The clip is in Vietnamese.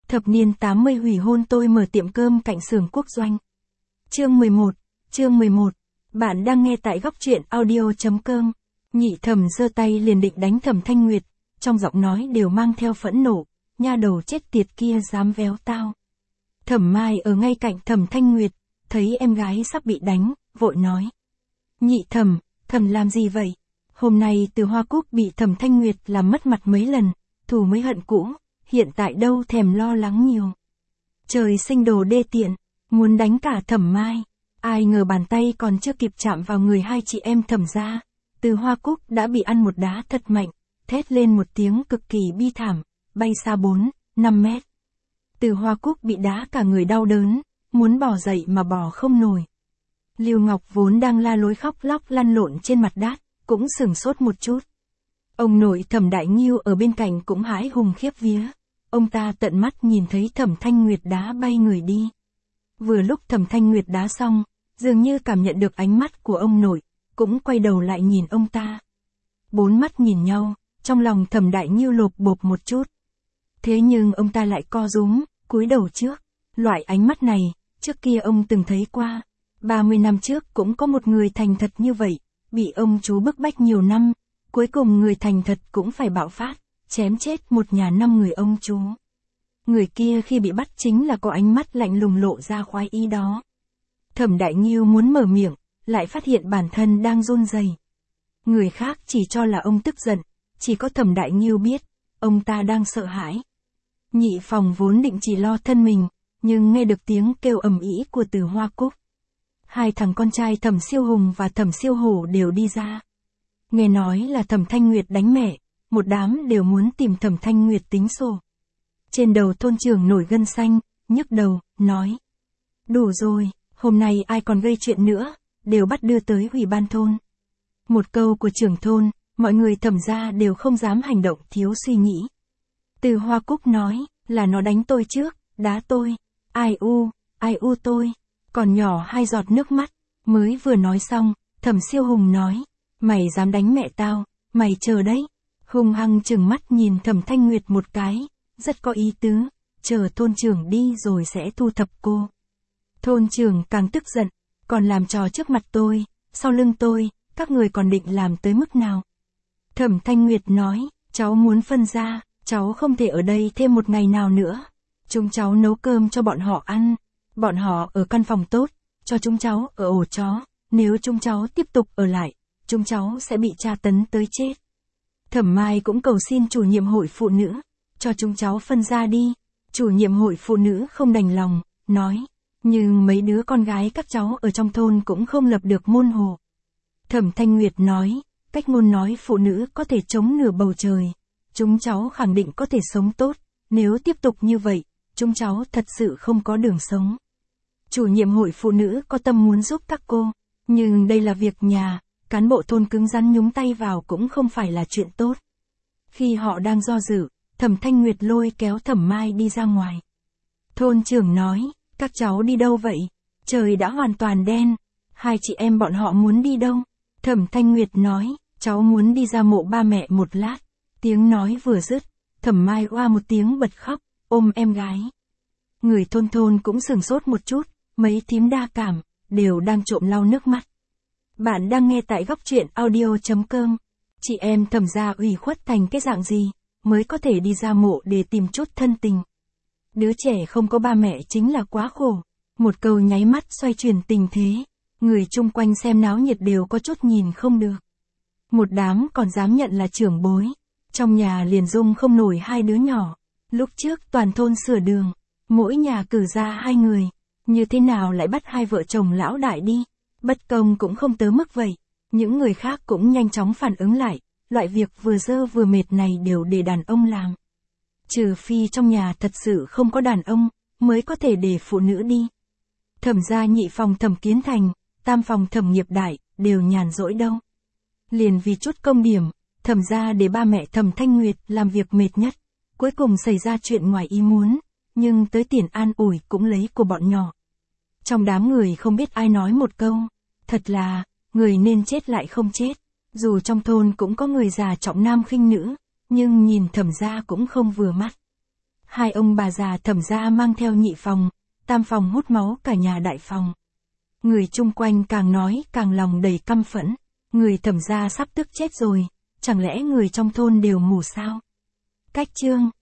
Thập niên 80 hủy hôn tôi mở tiệm cơm cạnh xưởng quốc doanh. Chương 11. Bạn đang nghe tại góc truyện audio.com. Nhị Thẩm giơ tay liền định đánh Thẩm Thanh Nguyệt, trong giọng nói đều mang theo phẫn nộ, nha đầu chết tiệt kia dám véo tao. Thẩm Mai ở ngay cạnh Thẩm Thanh Nguyệt, thấy em gái sắp bị đánh, vội nói. Nhị Thẩm, Thẩm làm gì vậy? Hôm nay Từ Hoa Cúc bị Thẩm Thanh Nguyệt làm mất mặt mấy lần, thù mới hận cũ, hiện tại đâu thèm lo lắng nhiều. Trời sinh đồ đê tiện, muốn đánh cả Thẩm Mai, ai ngờ bàn tay còn chưa kịp chạm vào người hai chị em Thẩm gia, Từ Hoa Cúc đã bị ăn một đá thật mạnh, thét lên một tiếng cực kỳ bi thảm, bay xa 4-5 mét. Từ Hoa Cúc bị đá cả người đau đớn, muốn bò dậy mà bò không nổi. Lưu Ngọc vốn đang la lối khóc lóc lăn lộn trên mặt đát, cũng sửng sốt một chút. Ông nội Thẩm Đại Nghiêu ở bên cạnh cũng hãi hùng khiếp vía. Ông ta tận mắt nhìn thấy Thẩm Thanh Nguyệt đá bay người đi. Vừa lúc Thẩm Thanh Nguyệt đá xong, dường như cảm nhận được ánh mắt của ông nội, cũng quay đầu lại nhìn ông ta. Bốn mắt nhìn nhau, trong lòng Thẩm Đại Nghiêu lộp bộp một chút. Thế nhưng ông ta lại co rúm, cúi đầu trước. Loại ánh mắt này, trước kia ông từng thấy qua. 30 năm trước cũng có một người thành thật như vậy, bị ông chú bức bách nhiều năm, cuối cùng người thành thật cũng phải bạo phát, chém chết một nhà 5 người ông chú. Người kia khi bị bắt chính là có ánh mắt lạnh lùng lộ ra khoái ý đó. Thẩm Đại Nghiêu muốn mở miệng, lại phát hiện bản thân đang run rẩy. Người khác chỉ cho là ông tức giận, chỉ có Thẩm Đại Nghiêu biết, ông ta đang sợ hãi. Nhị phòng vốn định chỉ lo thân mình, nhưng nghe được tiếng kêu ầm ĩ của Từ Hoa Cúc. Hai thằng con trai Thẩm Siêu Hùng và Thẩm Siêu Hổ đều đi ra. Nghe nói là Thẩm Thanh Nguyệt đánh mẹ, một đám đều muốn tìm Thẩm Thanh Nguyệt tính sổ. Trên đầu thôn trưởng nổi gân xanh, nhức đầu, nói. Đủ rồi, hôm nay ai còn gây chuyện nữa, đều bắt đưa tới ủy ban thôn. Một câu của trưởng thôn, mọi người Thẩm gia đều không dám hành động thiếu suy nghĩ. Từ Hoa Cúc nói, là nó đánh tôi trước, đá tôi, ai u tôi, còn nhỏ 2 giọt nước mắt, mới vừa nói xong, Thẩm Siêu Hùng nói, mày dám đánh mẹ tao, mày chờ đấy, hung hăng trừng mắt nhìn Thẩm Thanh Nguyệt một cái, rất có ý tứ, chờ thôn trưởng đi rồi sẽ thu thập cô. Thôn trưởng càng tức giận, còn làm trò trước mặt tôi, sau lưng tôi, các người còn định làm tới mức nào? Thẩm Thanh Nguyệt nói, cháu muốn phân ra, cháu không thể ở đây thêm một ngày nào nữa. Chúng cháu nấu cơm cho bọn họ ăn, bọn họ ở căn phòng tốt, cho chúng cháu ở ổ chó, nếu chúng cháu tiếp tục ở lại, chúng cháu sẽ bị tra tấn tới chết. Thẩm Mai cũng cầu xin chủ nhiệm hội phụ nữ, cho chúng cháu phân ra đi. Chủ nhiệm hội phụ nữ không đành lòng, nói, nhưng mấy đứa con gái các cháu ở trong thôn cũng không lập được môn hộ. Thẩm Thanh Nguyệt nói, cách ngôn nói phụ nữ có thể chống nửa bầu trời, chúng cháu khẳng định có thể sống tốt, nếu tiếp tục như vậy, chúng cháu thật sự không có đường sống. Chủ nhiệm hội phụ nữ có tâm muốn giúp các cô, nhưng đây là việc nhà, cán bộ thôn cứng rắn nhúng tay vào cũng không phải là chuyện tốt. Khi họ đang do dự, Thẩm Thanh Nguyệt lôi kéo Thẩm Mai đi ra ngoài. Thôn trưởng nói, các cháu đi đâu vậy? Trời đã hoàn toàn đen, hai chị em bọn họ muốn đi đâu? Thẩm Thanh Nguyệt nói, cháu muốn đi ra mộ ba mẹ một lát. Tiếng nói vừa dứt, Thẩm Mai oa một tiếng bật khóc, ôm em gái. Người thôn cũng sửng sốt một chút, mấy thím đa cảm, đều đang trộm lau nước mắt. Bạn đang nghe tại góc truyện audio.com. Chị em Thẩm gia ủy khuất thành cái dạng gì, mới có thể đi ra mộ để tìm chút thân tình. Đứa trẻ không có ba mẹ chính là quá khổ. Một câu nháy mắt xoay chuyển tình thế. Người chung quanh xem náo nhiệt đều có chút nhìn không được. Một đám còn dám nhận là trưởng bối. Trong nhà liền dung không nổi 2 đứa nhỏ. Lúc trước toàn thôn sửa đường, mỗi nhà cử ra 2 người. Như thế nào lại bắt 2 vợ chồng lão đại đi? Bất công cũng không tới mức vậy. Những người khác cũng nhanh chóng phản ứng lại. Loại việc vừa dơ vừa mệt này đều để đàn ông làm. Trừ phi trong nhà thật sự không có đàn ông, mới có thể để phụ nữ đi. Thẩm gia nhị phòng Thẩm Kiến Thành, tam phòng Thẩm Nghiệp Đại, đều nhàn rỗi đâu. Liền vì chút công điểm, Thẩm gia để ba mẹ Thẩm Thanh Nguyệt làm việc mệt nhất. Cuối cùng xảy ra chuyện ngoài ý muốn, nhưng tới tiền an ủi cũng lấy của bọn nhỏ. Trong đám người không biết ai nói một câu, thật là, người nên chết lại không chết. Dù trong thôn cũng có người già trọng nam khinh nữ, nhưng nhìn Thẩm gia cũng không vừa mắt. Hai ông bà già Thẩm gia mang theo nhị phòng, tam phòng hút máu cả nhà đại phòng. Người chung quanh càng nói càng lòng đầy căm phẫn. Người Thẩm gia sắp tức chết rồi, chẳng lẽ người trong thôn đều mù sao? Cách chương